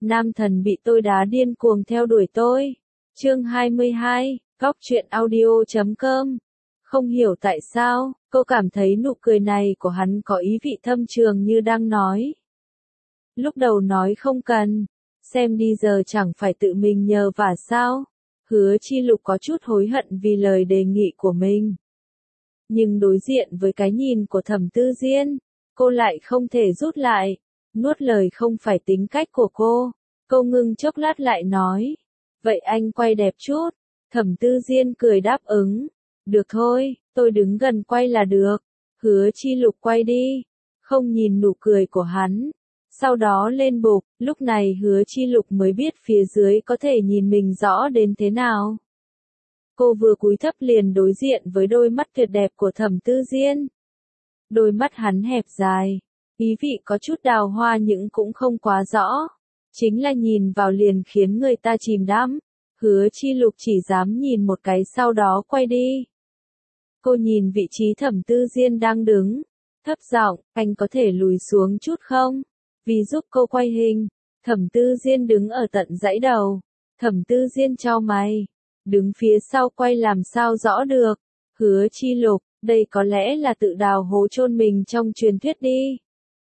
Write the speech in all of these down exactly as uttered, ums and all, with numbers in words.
Nam thần bị tôi đá điên cuồng theo đuổi tôi. Chương hai mươi hai, Góc truyện audio chấm com. Không hiểu tại sao, cô cảm thấy nụ cười này của hắn có ý vị thâm trường như đang nói. Lúc đầu nói không cần, xem đi giờ chẳng phải tự mình nhờ vả sao. Hứa Chi Lục có chút hối hận vì lời đề nghị của mình. Nhưng đối diện với cái nhìn của Thẩm Tư Diên, cô lại không thể rút lại. Nuốt lời không phải tính cách của cô. Cô ngưng chốc lát lại nói. Vậy anh quay đẹp chút. Thẩm Tư Diên cười đáp ứng. Được thôi, tôi đứng gần quay là được. Hứa Chi Lục quay đi. Không nhìn nụ cười của hắn. Sau đó lên bục, lúc này Hứa Chi Lục mới biết phía dưới có thể nhìn mình rõ đến thế nào. Cô vừa cúi thấp liền đối diện với đôi mắt tuyệt đẹp của Thẩm Tư Diên. Đôi mắt hắn hẹp dài, ý vị có chút đào hoa nhưng cũng không quá rõ. Chính là nhìn vào liền khiến người ta chìm đắm. Hứa Chi Lục chỉ dám nhìn một cái sau đó quay đi. Cô nhìn vị trí Thẩm Tư Diên đang đứng. Thấp giọng, anh có thể lùi xuống chút không? Vì giúp cô quay hình. Thẩm Tư Diên đứng ở tận dãy đầu. Thẩm Tư Diên chau mày. Đứng phía sau quay làm sao rõ được. Hứa Chi Lục, đây có lẽ là tự đào hố chôn mình trong truyền thuyết đi.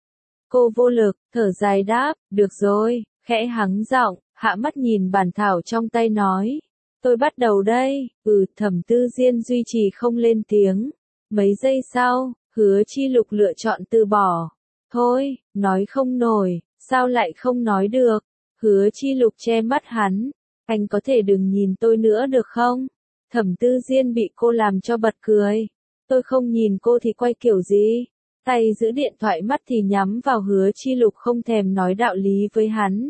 Cô vô lực, thở dài đáp, được rồi, khẽ hắng giọng, hạ mắt nhìn bản thảo trong tay nói. Tôi bắt đầu đây, ừ, Thẩm Tư Diên duy trì không lên tiếng. Mấy giây sau, Hứa Chi Lục lựa chọn từ bỏ. Thôi, nói không nổi, sao lại không nói được. Hứa Chi Lục che mắt hắn. Anh có thể đừng nhìn tôi nữa được không? Thẩm Tư Diên bị cô làm cho bật cười. Tôi không nhìn cô thì quay kiểu gì? Tay giữ điện thoại mắt thì nhắm vào Hứa Chi Lục không thèm nói đạo lý với hắn.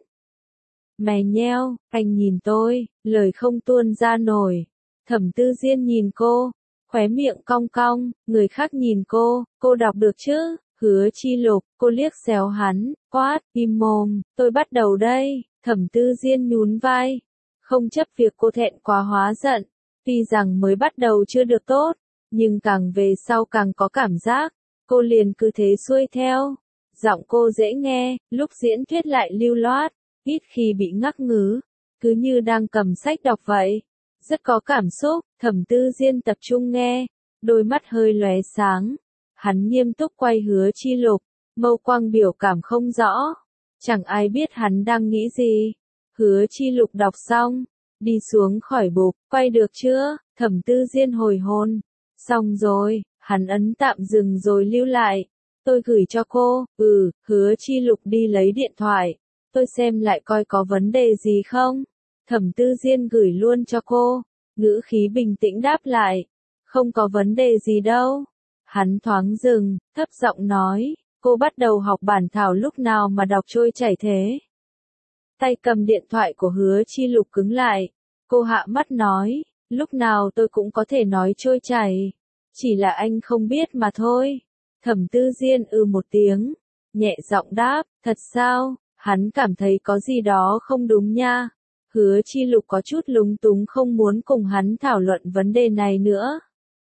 Mè nheo, anh nhìn tôi, lời không tuôn ra nổi. Thẩm Tư Diên nhìn cô, khóe miệng cong cong, người khác nhìn cô, cô đọc được chứ? Hứa Chi Lục, cô liếc xéo hắn, quát, im mồm, tôi bắt đầu đây. Thẩm Tư Diên nhún vai. Không chấp việc cô thẹn quá hóa giận. Tuy rằng mới bắt đầu chưa được tốt, nhưng càng về sau càng có cảm giác. Cô liền cứ thế xuôi theo. Giọng cô dễ nghe, lúc diễn thuyết lại lưu loát, ít khi bị ngắc ngứ, cứ như đang cầm sách đọc vậy. Rất có cảm xúc, Thẩm Tư Diên tập trung nghe, đôi mắt hơi lóe sáng. Hắn nghiêm túc quay Hứa Chi Lục, mâu quang biểu cảm không rõ. Chẳng ai biết hắn đang nghĩ gì. Hứa Chi Lục đọc xong, đi xuống khỏi bục, quay được chưa? Thẩm Tư Diên hồi hồn. Xong rồi, hắn ấn tạm dừng rồi lưu lại. Tôi gửi cho cô, ừ, Hứa Chi Lục đi lấy điện thoại. Tôi xem lại coi có vấn đề gì không. Thẩm Tư Diên gửi luôn cho cô. Ngữ khí bình tĩnh đáp lại. Không có vấn đề gì đâu. Hắn thoáng dừng, thấp giọng nói. Cô bắt đầu học bản thảo lúc nào mà đọc trôi chảy thế? Tay cầm điện thoại của Hứa Chi Lục cứng lại. Cô hạ mắt nói. Lúc nào tôi cũng có thể nói trôi chảy. Chỉ là anh không biết mà thôi. Thẩm Tư Diên ư một tiếng. Nhẹ giọng đáp. Thật sao? Hắn cảm thấy có gì đó không đúng nha. Hứa Chi Lục có chút lúng túng không muốn cùng hắn thảo luận vấn đề này nữa.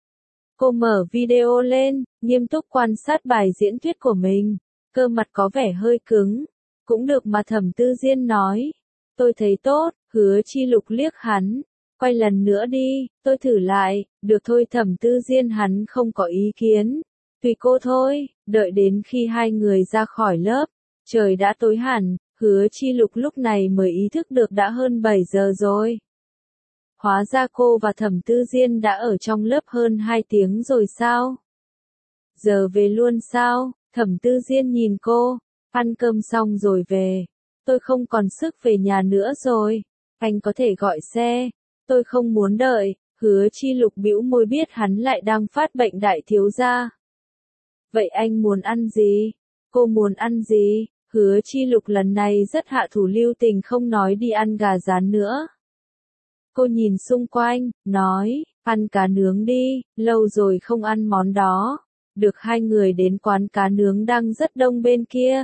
Cô mở video lên, nghiêm túc quan sát bài diễn thuyết của mình. Cơ mặt có vẻ hơi cứng. Cũng được mà Thẩm Tư Diên nói. Tôi thấy tốt, Hứa Chi Lục liếc hắn. Quay lần nữa đi, tôi thử lại. Được thôi, Thẩm Tư Diên hắn không có ý kiến. Tùy cô thôi. Đợi đến khi hai người ra khỏi lớp, trời đã tối hẳn. Hứa Chi Lục lúc này mới ý thức được đã hơn bảy giờ rồi. Hóa ra cô và Thẩm Tư Diên đã ở trong lớp hơn hai tiếng rồi sao? Giờ về luôn sao? Thẩm Tư Diên nhìn cô. Ăn cơm xong rồi về. Tôi không còn sức về nhà nữa rồi. Anh có thể gọi xe. Tôi không muốn đợi. Hứa Chi Lục bĩu môi biết hắn lại đang phát bệnh đại thiếu gia. Vậy anh muốn ăn gì? Cô muốn ăn gì? Hứa Chi Lục lần này rất hạ thủ lưu tình không nói đi ăn gà rán nữa. Cô nhìn xung quanh, nói, ăn cá nướng đi, lâu rồi không ăn món đó. Được hai người đến quán cá nướng đang rất đông bên kia.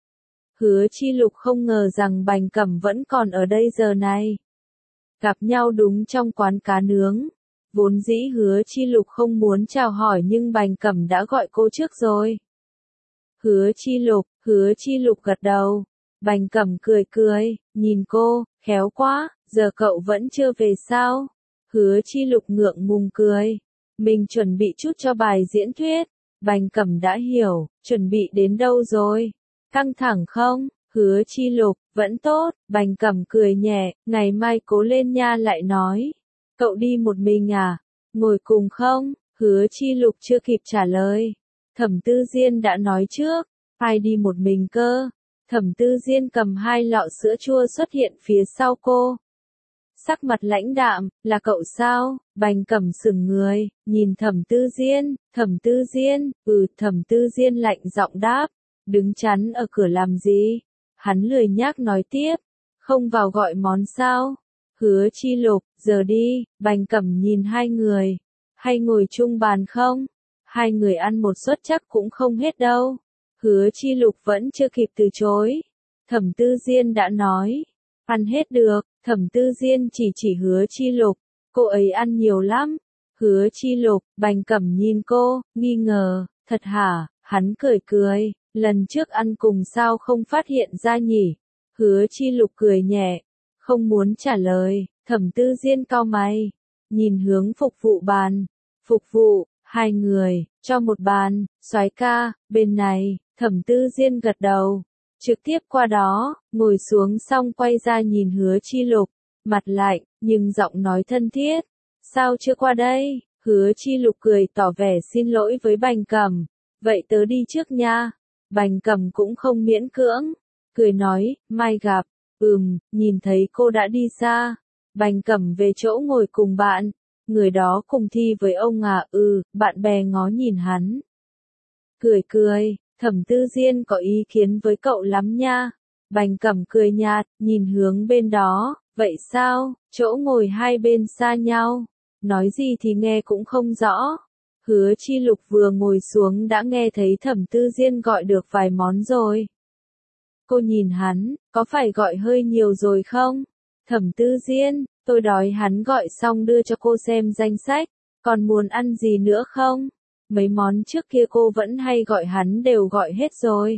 Hứa Chi Lục không ngờ rằng Bành Cẩm vẫn còn ở đây giờ này. Gặp nhau đúng trong quán cá nướng. Vốn dĩ Hứa Chi Lục không muốn chào hỏi nhưng Bành Cẩm đã gọi cô trước rồi. Hứa Chi Lục, Hứa Chi Lục gật đầu. Bành Cẩm cười cười, nhìn cô, khéo quá, giờ cậu vẫn chưa về sao? Hứa Chi Lục ngượng ngùng cười. Mình chuẩn bị chút cho bài diễn thuyết. Bành Cẩm đã hiểu, chuẩn bị đến đâu rồi? Căng thẳng không? Hứa Chi Lục, vẫn tốt. Bành Cẩm cười nhẹ, ngày mai cố lên nha lại nói. Cậu đi một mình à? Ngồi cùng không? Hứa Chi Lục chưa kịp trả lời. Thẩm Tư Diên đã nói trước, ai đi một mình cơ? Thẩm Tư Diên cầm hai lọ sữa chua xuất hiện phía sau cô. Sắc mặt lãnh đạm, là cậu sao? Bành Cẩm sững người, nhìn Thẩm Tư Diên, Thẩm Tư Diên, ừ, Thẩm Tư Diên lạnh giọng đáp, đứng chắn ở cửa làm gì? Hắn lười nhác nói tiếp, không vào gọi món sao? Hứa Chi Lục, giờ đi. Bành Cẩm nhìn hai người, hay ngồi chung bàn không? Hai người ăn một suất chắc cũng không hết đâu. Hứa Chi Lục vẫn chưa kịp từ chối. Thẩm Tư Diên đã nói, ăn hết được. Thẩm Tư Diên chỉ chỉ Hứa Chi Lục, cô ấy ăn nhiều lắm. Hứa Chi Lục, Bành Cẩm nhìn cô, nghi ngờ, thật hả? Hắn cười cười, lần trước ăn cùng sao không phát hiện ra nhỉ? Hứa Chi Lục cười nhẹ, không muốn trả lời. Thẩm Tư Diên cau mày, nhìn hướng phục vụ bàn. Phục vụ, hai người, cho một bàn. Soái ca, bên này. Thẩm Tư Diên gật đầu, trực tiếp qua đó, ngồi xuống xong quay ra nhìn Hứa Chi Lục, mặt lạnh, nhưng giọng nói thân thiết. Sao chưa qua đây? Hứa Chi Lục cười tỏ vẻ xin lỗi với Bành Cẩm. Vậy tớ đi trước nha. Bành Cẩm cũng không miễn cưỡng, cười nói, mai gặp. Ừm, nhìn thấy cô đã đi xa. Bành Cẩm về chỗ ngồi cùng bạn. Người đó cùng thi với ông à? Ừ, bạn bè ngó nhìn hắn. Cười cười, Thẩm Tư Diên có ý kiến với cậu lắm nha. Bành Cẩm cười nhạt, nhìn hướng bên đó, vậy sao? Chỗ ngồi hai bên xa nhau. Nói gì thì nghe cũng không rõ. Hứa Chi Lục vừa ngồi xuống đã nghe thấy Thẩm Tư Diên gọi được vài món rồi. Cô nhìn hắn, có phải gọi hơi nhiều rồi không? Thẩm Tư Diên, tôi đói. Hắn gọi xong đưa cho cô xem danh sách, còn muốn ăn gì nữa không? Mấy món trước kia cô vẫn hay gọi hắn đều gọi hết rồi.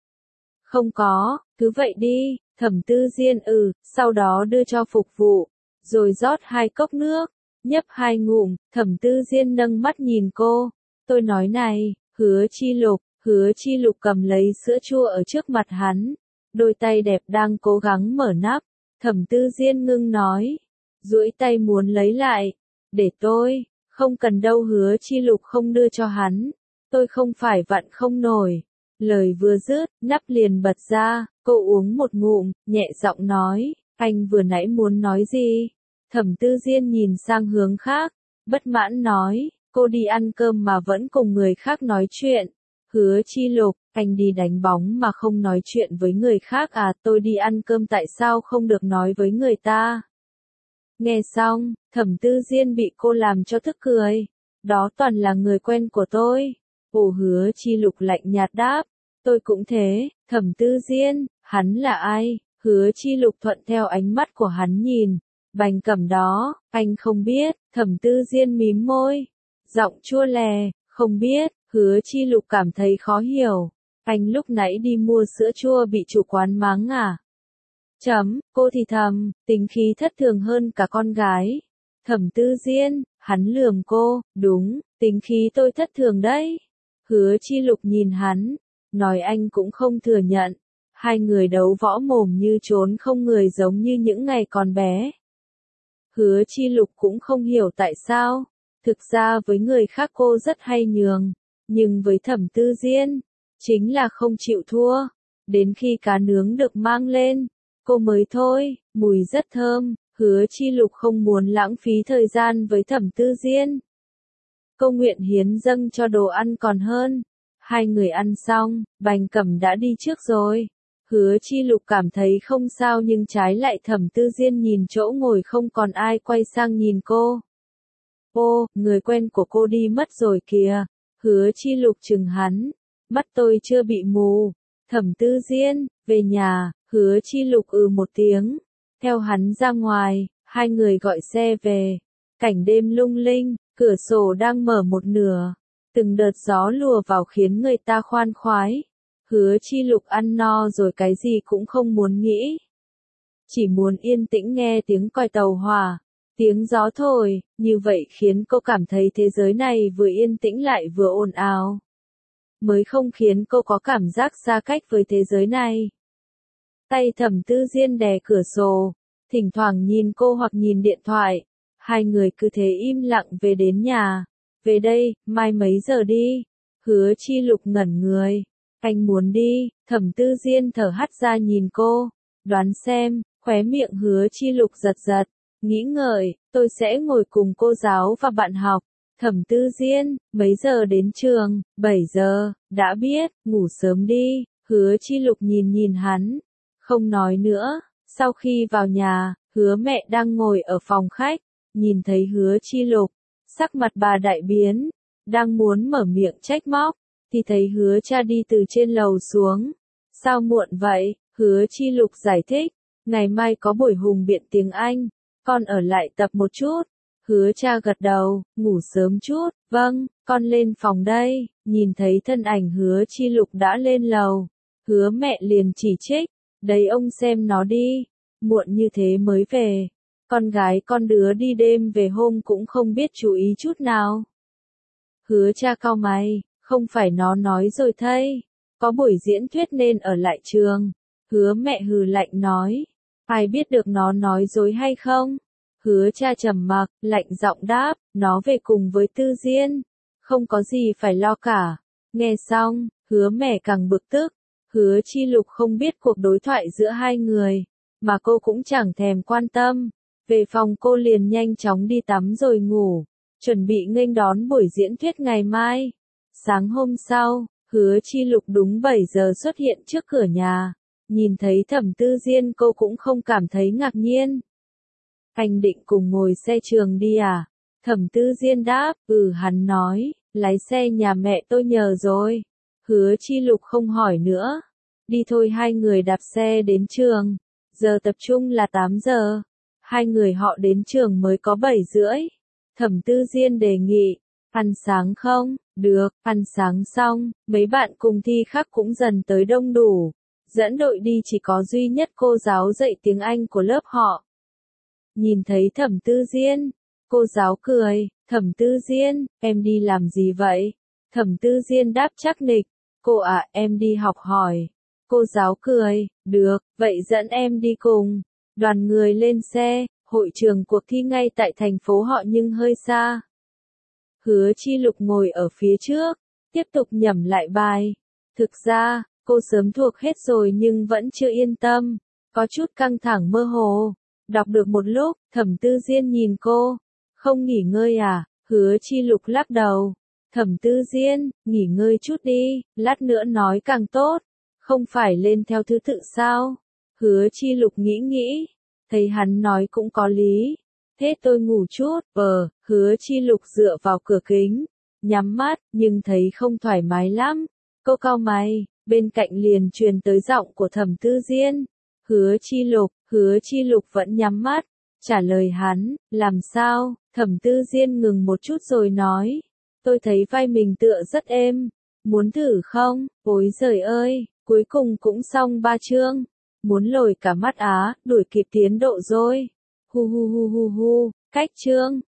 Không có, cứ vậy đi. Thẩm Tư Diên ừ, sau đó đưa cho phục vụ, rồi rót hai cốc nước, nhấp hai ngụm. Thẩm Tư Diên nâng mắt nhìn cô. Tôi nói này, Hứa Chi Lục. Hứa Chi Lục cầm lấy sữa chua ở trước mặt hắn, đôi tay đẹp đang cố gắng mở nắp. Thẩm Tư Diên ngưng nói, duỗi tay muốn lấy lại. Để tôi. Không cần đâu. Hứa Chi Lục không đưa cho hắn. Tôi không phải vặn không nổi. Lời vừa dứt, nắp liền bật ra. Cô uống một ngụm, nhẹ giọng nói, anh vừa nãy muốn nói gì? Thẩm Tư Diên nhìn sang hướng khác, bất mãn nói, cô đi ăn cơm mà vẫn cùng người khác nói chuyện. Hứa Chi Lục, anh đi đánh bóng mà không nói chuyện với người khác à? Tôi đi ăn cơm tại sao không được nói với người ta? Nghe xong, Thẩm Tư Diên bị cô làm cho tức cười. Đó toàn là người quen của tôi. Ồ. Hứa Chi Lục lạnh nhạt đáp, tôi cũng thế. Thẩm Tư Diên, hắn là ai? Hứa Chi Lục thuận theo ánh mắt của hắn nhìn. Bành Cẩm đó, anh không biết. Thẩm Tư Diên mím môi, giọng chua lè, không biết. Hứa Chi Lục cảm thấy khó hiểu. Anh lúc nãy đi mua sữa chua bị chủ quán mắng à? Chấm, cô thì thầm, tính khí thất thường hơn cả con gái. Thẩm Tư Diên, hắn lườm cô, đúng, tính khí tôi thất thường đấy. Hứa Chi Lục nhìn hắn, nói anh cũng không thừa nhận. Hai người đấu võ mồm như trốn không người giống như những ngày còn bé. Hứa Chi Lục cũng không hiểu tại sao. Thực ra với người khác cô rất hay nhường, nhưng với Thẩm Tư Diên, chính là không chịu thua. Đến khi cá nướng được mang lên, cô mới thôi, mùi rất thơm. Hứa Chi Lục không muốn lãng phí thời gian với Thẩm Tư Diên. Cô nguyện hiến dâng cho đồ ăn còn hơn. Hai người ăn xong, Bành Cẩm đã đi trước rồi. Hứa Chi Lục cảm thấy không sao nhưng trái lại Thẩm Tư Diên nhìn chỗ ngồi không còn ai quay sang nhìn cô. Ô, người quen của cô đi mất rồi kìa. Hứa Chi Lục chừng hắn. Mắt tôi chưa bị mù. Thẩm Tư Diên, về nhà. Hứa Chi Lục ừ một tiếng, theo hắn ra ngoài. Hai người gọi xe về. Cảnh đêm lung linh, cửa sổ đang mở một nửa. Từng đợt gió lùa vào khiến người ta khoan khoái. Hứa Chi Lục ăn no rồi cái gì cũng không muốn nghĩ. Chỉ muốn yên tĩnh nghe tiếng còi tàu hỏa, tiếng gió thổi, như vậy khiến cô cảm thấy thế giới này vừa yên tĩnh lại vừa ồn ào. Mới không khiến cô có cảm giác xa cách với thế giới này. Tay Thẩm Tư Diên đè cửa sổ, thỉnh thoảng nhìn cô hoặc nhìn điện thoại. Hai người cứ thế im lặng về đến nhà. Về đây, mai mấy giờ đi? Hứa Chi Lục ngẩn người. Anh muốn đi, Thẩm Tư Diên thở hắt ra nhìn cô. Đoán xem, khóe miệng Hứa Chi Lục giật giật. Nghĩ ngợi, tôi sẽ ngồi cùng cô giáo và bạn học. Thẩm Tư Diên, mấy giờ đến trường? bảy giờ, đã biết, ngủ sớm đi. Hứa Chi Lục nhìn nhìn hắn, không nói nữa. Sau khi vào nhà, Hứa mẹ đang ngồi ở phòng khách, nhìn thấy Hứa Chi Lục, sắc mặt bà đại biến, đang muốn mở miệng trách móc, thì thấy Hứa cha đi từ trên lầu xuống. Sao muộn vậy? Hứa Chi Lục giải thích, ngày mai có buổi hùng biện tiếng Anh, con ở lại tập một chút. Hứa cha gật đầu, ngủ sớm chút, vâng, con lên phòng đây. Nhìn thấy thân ảnh Hứa Chi Lục đã lên lầu, Hứa mẹ liền chỉ trích, đấy ông xem nó đi, muộn như thế mới về. Con gái con đứa đi đêm về hôm cũng không biết chú ý chút nào. Hứa cha cau mày, không phải nó nói rồi thây, có buổi diễn thuyết nên ở lại trường. Hứa mẹ hừ lạnh nói, ai biết được nó nói dối hay không? Hứa cha trầm mặc, lạnh giọng đáp, nó về cùng với Tư Diên, không có gì phải lo cả. Nghe xong, Hứa mẹ càng bực tức. Hứa Chi Lục không biết cuộc đối thoại giữa hai người, mà cô cũng chẳng thèm quan tâm. Về phòng cô liền nhanh chóng đi tắm rồi ngủ, chuẩn bị nghênh đón buổi diễn thuyết ngày mai. Sáng hôm sau, Hứa Chi Lục đúng bảy giờ xuất hiện trước cửa nhà. Nhìn thấy Thẩm Tư Diên cô cũng không cảm thấy ngạc nhiên. Anh định cùng ngồi xe trường đi à? Thẩm Tư Diên đáp, ừ hắn nói, lái xe nhà mẹ tôi nhờ rồi. Hứa Chi Lục không hỏi nữa. Đi thôi, hai người đạp xe đến trường. Giờ tập trung là tám giờ. Hai người họ đến trường mới có bảy rưỡi. Thẩm Tư Diên đề nghị, ăn sáng không? Được, ăn sáng xong, mấy bạn cùng thi khác cũng dần tới đông đủ. Dẫn đội đi chỉ có duy nhất cô giáo dạy tiếng Anh của lớp họ. Nhìn thấy Thẩm Tư Diên, cô giáo cười, Thẩm Tư Diên, em đi làm gì vậy? Thẩm Tư Diên đáp chắc nịch, cô à, em đi học hỏi. Cô giáo cười, được, vậy dẫn em đi cùng. Đoàn người lên xe, hội trường cuộc thi ngay tại thành phố họ nhưng hơi xa. Hứa Chi Lục ngồi ở phía trước, tiếp tục nhẩm lại bài. Thực ra, cô sớm thuộc hết rồi nhưng vẫn chưa yên tâm, có chút căng thẳng mơ hồ. Đọc được một lúc, Thẩm Tư Diên nhìn cô, không nghỉ ngơi à? Hứa Chi Lục lắc đầu. Thẩm Tư Diên, nghỉ ngơi chút đi, lát nữa nói càng tốt, không phải lên theo thứ tự sao? Hứa Chi Lục nghĩ nghĩ, thấy hắn nói cũng có lý. Thế tôi ngủ chút, ờ, Hứa Chi Lục dựa vào cửa kính, nhắm mắt, nhưng thấy không thoải mái lắm. Cô cau mày, bên cạnh liền truyền tới giọng của Thẩm Tư Diên. Hứa Chi Lục, Hứa Chi Lục vẫn nhắm mắt, trả lời hắn, làm sao? Thẩm Tư Diên ngừng một chút rồi nói, tôi thấy vai mình tựa rất êm, muốn thử không? Ôi giời ơi, cuối cùng cũng xong ba chương, muốn lồi cả mắt á, đuổi kịp tiến độ rồi. Hu hu hu hu hu, cách chương.